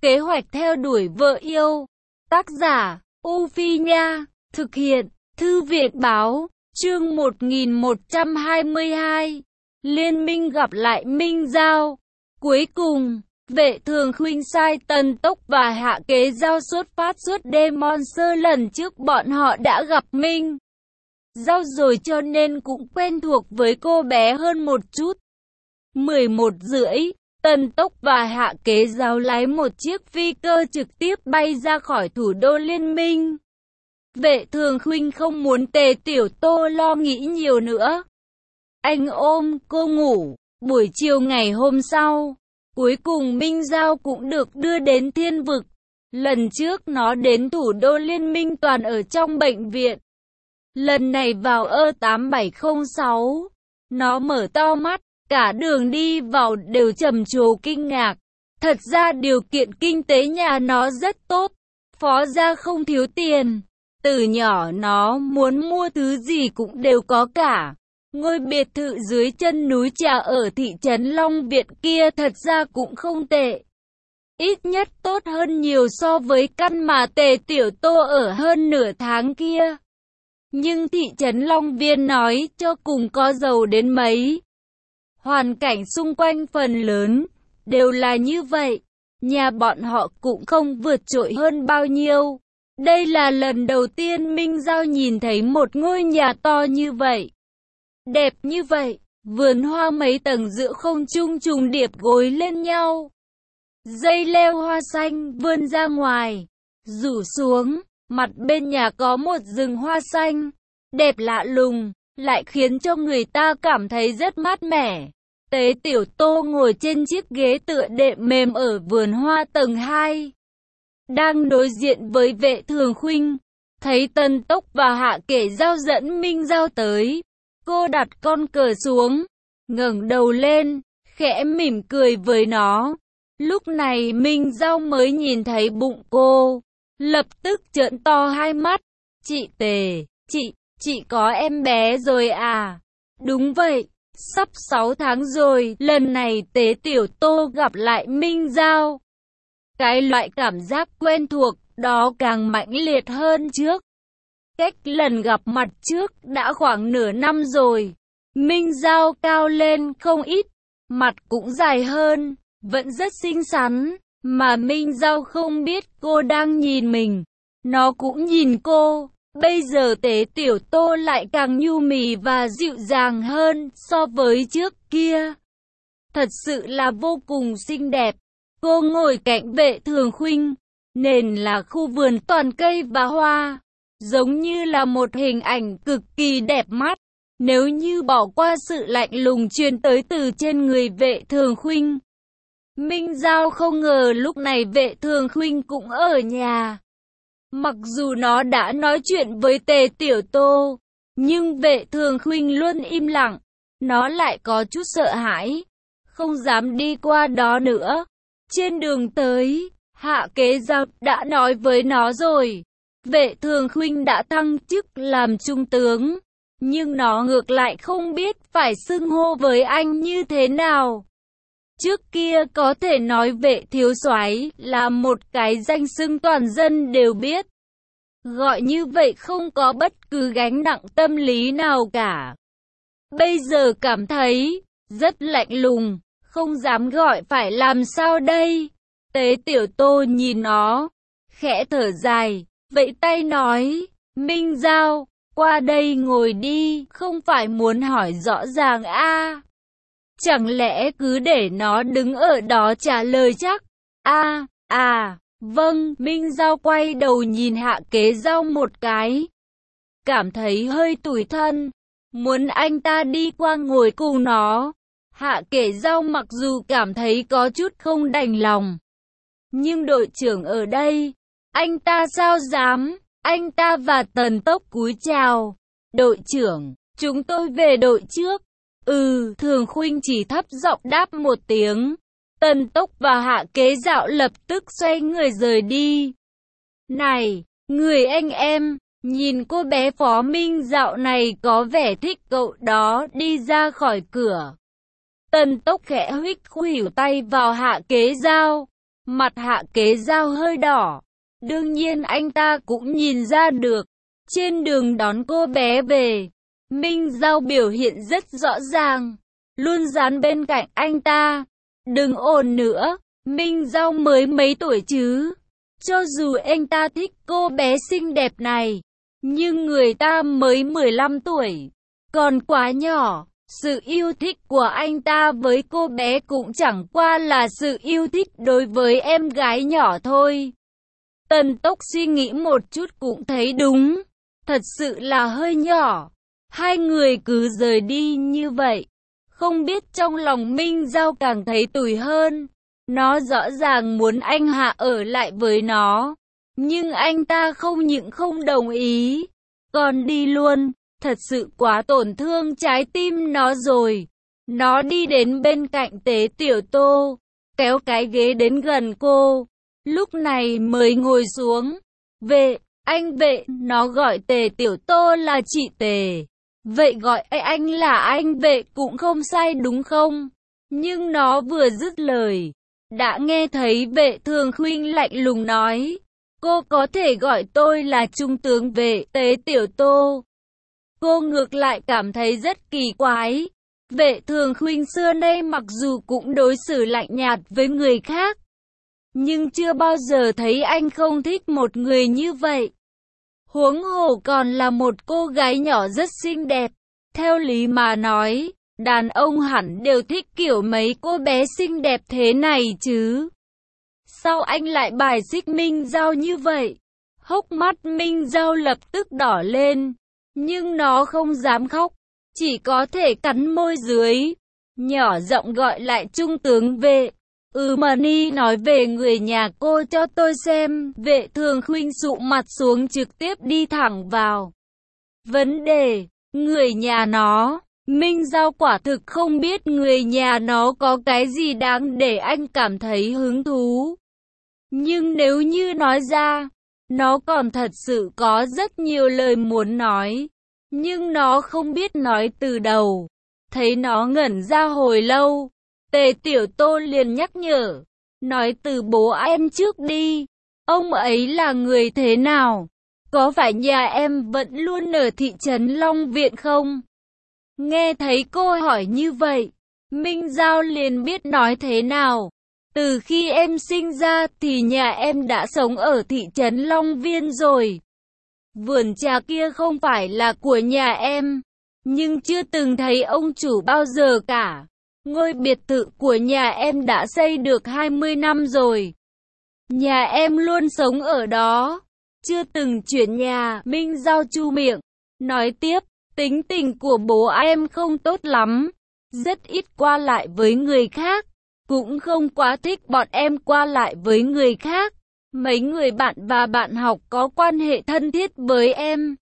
Kế hoạch theo đuổi vợ yêu. Tác giả, U Phi Nha. Thực hiện, Thư viện Báo. Chương 1122. Liên minh gặp lại Minh Giao. Cuối cùng, Vệ Thường Khuynh sai Tần Tốc và Hạ Kế Giao xuất phát suốt đêm. Monster lần trước bọn họ đã gặp Minh Giao rồi cho nên cũng quen thuộc với cô bé hơn một chút. 11:30, Tần Tốc và Hạ Kế Giao lái một chiếc phi cơ trực tiếp bay ra khỏi thủ đô liên minh. Vệ Thường Khuynh không muốn Tề Tiểu Tô lo nghĩ nhiều nữa. Anh ôm cô ngủ. Buổi chiều ngày hôm sau, cuối cùng Minh Giao cũng được đưa đến thiên vực. Lần trước nó đến thủ đô liên minh toàn ở trong bệnh viện. Lần này vào E8706, nó mở to mắt, cả đường đi vào đều trầm trồ kinh ngạc. Thật ra điều kiện kinh tế nhà nó rất tốt, phó gia không thiếu tiền. Từ nhỏ nó muốn mua thứ gì cũng đều có cả. Ngôi biệt thự dưới chân núi Trà ở thị trấn Long Viện kia thật ra cũng không tệ. Ít nhất tốt hơn nhiều so với căn mà Tề Tiểu Tô ở hơn nửa tháng kia. Nhưng thị trấn Long Viên nói cho cùng có giàu đến mấy, hoàn cảnh xung quanh phần lớn đều là như vậy. Nhà bọn họ cũng không vượt trội hơn bao nhiêu. Đây là lần đầu tiên Minh Giao nhìn thấy một ngôi nhà to như vậy, đẹp như vậy. Vườn hoa mấy tầng giữa không trung trùng điệp gối lên nhau. Dây leo hoa xanh vươn ra ngoài, rủ xuống. Mặt bên nhà có một rừng hoa xanh, đẹp lạ lùng, lại khiến cho người ta cảm thấy rất mát mẻ. Tế Tiểu Tô ngồi trên chiếc ghế tựa đệm mềm ở vườn hoa tầng 2. Đang đối diện với Vệ Thường Khuynh. Thấy Tần Tốc và Hạ Kế Giao dẫn Minh Giao tới. Cô đặt con cờ xuống, ngẩng đầu lên, khẽ mỉm cười với nó. Lúc này Minh Giao mới nhìn thấy bụng cô. Lập tức trợn to hai mắt. Chị Tề, chị có em bé rồi à? Đúng vậy, sắp 6 tháng rồi. Lần này Tế Tiểu Tô gặp lại Minh Giao. Cái loại cảm giác quen thuộc đó càng mãnh liệt hơn trước. Cách lần gặp mặt trước đã khoảng nửa năm rồi. Minh Giao cao lên không ít, mặt cũng dài hơn, vẫn rất xinh xắn. Mà Minh Giao không biết cô đang nhìn mình, nó cũng nhìn cô. Bây giờ Tế Tiểu Tô lại càng nhu mì và dịu dàng hơn so với trước kia. Thật sự là vô cùng xinh đẹp. Cô ngồi cạnh Vệ Thường Khuynh, nền là khu vườn toàn cây và hoa, giống như là một hình ảnh cực kỳ đẹp mắt. Nếu như bỏ qua sự lạnh lùng truyền tới từ trên người Vệ Thường Khuynh, Minh Giao không ngờ lúc này Vệ Thường Khuynh cũng ở nhà. Mặc dù nó đã nói chuyện với Tề Tiểu Tô, nhưng Vệ Thường Khuynh luôn im lặng. Nó lại có chút sợ hãi, không dám đi qua đó nữa. Trên đường tới, Hạ Kế Giao đã nói với nó rồi. Vệ Thường Khuynh đã thăng chức làm trung tướng, nhưng nó ngược lại không biết phải xưng hô với anh như thế nào. Trước kia có thể nói Vệ thiếu soái là một cái danh xưng toàn dân đều biết. Gọi như vậy không có bất cứ gánh nặng tâm lý nào cả. Bây giờ cảm thấy rất lạnh lùng, không dám gọi phải làm sao đây. Tế Tiểu Tô nhìn nó, khẽ thở dài, vẫy tay nói, Minh Giao, qua đây ngồi đi, không phải muốn hỏi rõ ràng à? Chẳng lẽ cứ để nó đứng ở đó trả lời chắc? Vâng. Minh Giao quay đầu nhìn Hạ Kế Giao một cái, cảm thấy hơi tủi thân, muốn anh ta đi qua ngồi cùng nó. Hạ Kế Giao mặc dù cảm thấy có chút không đành lòng, nhưng đội trưởng ở đây, anh ta sao dám? Anh ta và Tần Tốc cúi chào. Đội trưởng, chúng tôi về đội trước. Thường Khuynh chỉ thấp giọng đáp một tiếng. Tần Tốc và Hạ Kế Giao lập tức xoay người rời đi. Này, người anh em, nhìn cô bé Phó Minh dạo này có vẻ thích cậu đó. Đi ra khỏi cửa, Tần Tốc khẽ huých khuỷu tay vào Hạ Kế Giao. Mặt Hạ Kế Giao hơi đỏ. Đương nhiên anh ta cũng nhìn ra được. Trên đường đón cô bé về, Minh Giao biểu hiện rất rõ ràng, luôn dán bên cạnh anh ta. Đừng ồn nữa, Minh Giao mới mấy tuổi chứ. Cho dù anh ta thích cô bé xinh đẹp này, nhưng người ta mới 15 tuổi, còn quá nhỏ. Sự yêu thích của anh ta với cô bé cũng chẳng qua là sự yêu thích đối với em gái nhỏ thôi. Tần Tốc suy nghĩ một chút cũng thấy đúng, thật sự là hơi nhỏ. Hai người cứ rời đi như vậy, không biết trong lòng Minh Giao càng thấy tủi hơn. Nó rõ ràng muốn anh Hạ ở lại với nó, nhưng anh ta không những không đồng ý, còn đi luôn. Thật sự quá tổn thương trái tim nó rồi. Nó đi đến bên cạnh Tế Tiểu Tô, kéo cái ghế đến gần cô, lúc này mới ngồi xuống. Vệ, anh Vệ, nó gọi Tề Tiểu Tô là chị Tề. Vậy gọi anh là anh Vệ cũng không sai đúng không? Nhưng nó vừa dứt lời, đã nghe thấy Vệ Thường Khuynh lạnh lùng nói, cô có thể gọi tôi là Trung tướng Vệ. Tế Tiểu Tô, cô ngược lại cảm thấy rất kỳ quái. Vệ Thường Khuynh xưa nay mặc dù cũng đối xử lạnh nhạt với người khác, nhưng chưa bao giờ thấy anh không thích một người như vậy. Huống hồ còn là một cô gái nhỏ rất xinh đẹp. Theo lý mà nói, đàn ông hẳn đều thích kiểu mấy cô bé xinh đẹp thế này chứ. Sao anh lại bài xích Minh Giao như vậy? Hốc mắt Minh Giao lập tức đỏ lên, nhưng nó không dám khóc, chỉ có thể cắn môi dưới, nhỏ giọng gọi lại Trung tướng Vệ. Mani nói về người nhà cô cho tôi xem. Vệ Thường Khuynh sụ mặt xuống trực tiếp đi thẳng vào vấn đề. Người nhà nó. Minh Giao quả thực không biết người nhà nó có cái gì đáng để anh cảm thấy hứng thú. Nhưng nếu như nói ra, nó còn thật sự có rất nhiều lời muốn nói, nhưng nó không biết nói từ đầu. Thấy nó ngẩn ra hồi lâu, Tề Tiểu Tô liền nhắc nhở, nói từ bố em trước đi, ông ấy là người thế nào? Có phải nhà em vẫn luôn ở thị trấn Long Viện không? Nghe thấy cô hỏi như vậy, Minh Giao liền biết nói thế nào. Từ khi em sinh ra thì nhà em đã sống ở thị trấn Long Viên rồi. Vườn trà kia không phải là của nhà em, nhưng chưa từng thấy ông chủ bao giờ cả. Ngôi biệt thự của nhà em đã xây được 20 năm rồi. Nhà em luôn sống ở đó, chưa từng chuyển nhà. Minh Giao chu miệng, nói tiếp, tính tình của bố em không tốt lắm, rất ít qua lại với người khác, cũng không quá thích bọn em qua lại với người khác. Mấy người bạn và bạn học có quan hệ thân thiết với em.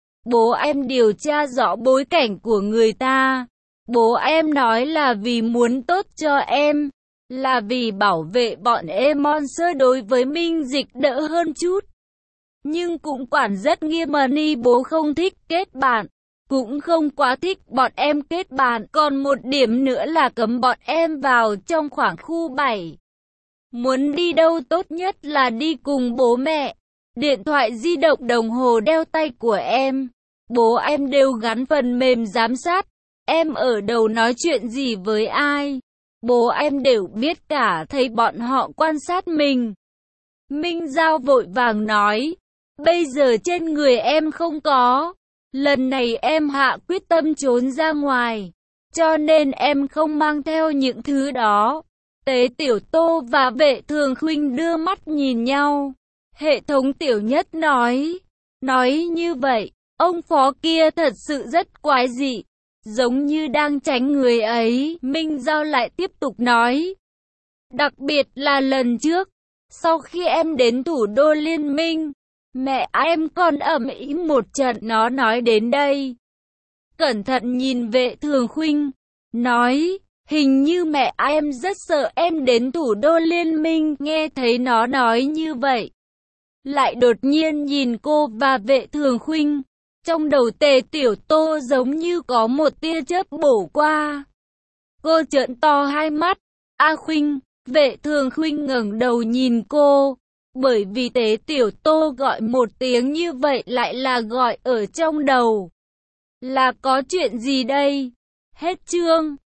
Bố em điều tra rõ bối cảnh của người ta. Bố em nói là vì muốn tốt cho em, là vì bảo vệ bọn em Monster đối với Minh Dịch đỡ hơn chút. Nhưng cũng quản rất nghiêm. Mani bố không thích kết bạn, cũng không quá thích bọn em kết bạn. Còn một điểm nữa là cấm bọn em vào trong khoảng khu 7. Muốn đi đâu tốt nhất là đi cùng bố mẹ. Điện thoại di động, đồng hồ đeo tay của em, bố em đều gắn phần mềm giám sát. Em ở đâu nói chuyện gì với ai, bố em đều biết cả, thấy bọn họ quan sát mình. Minh Giao vội vàng nói, bây giờ trên người em không có. Lần này em hạ quyết tâm trốn ra ngoài, cho nên em không mang theo những thứ đó. Tế Tiểu Tô và Vệ Thường Khuynh đưa mắt nhìn nhau. Hệ thống Tiểu Nhất nói như vậy, ông phó kia thật sự rất quái dị, giống như đang tránh người ấy. Minh Giao lại tiếp tục nói, đặc biệt là lần trước, sau khi em đến thủ đô Liên minh, mẹ em còn ầm ĩ một trận. Nó nói đến đây, cẩn thận nhìn Vệ Thường Khuynh, nói, hình như mẹ em rất sợ em đến thủ đô Liên minh. Nghe thấy nó nói như vậy, lại đột nhiên nhìn cô và Vệ Thường Khuynh, trong đầu Tề Tiểu Tô giống như có một tia chớp bổ qua. Cô trợn to hai mắt, A Khuynh, Vệ Thường Khuynh ngẩng đầu nhìn cô, bởi vì Tế Tiểu Tô gọi một tiếng như vậy lại là gọi ở trong đầu. Là có chuyện gì đây? Hết chương.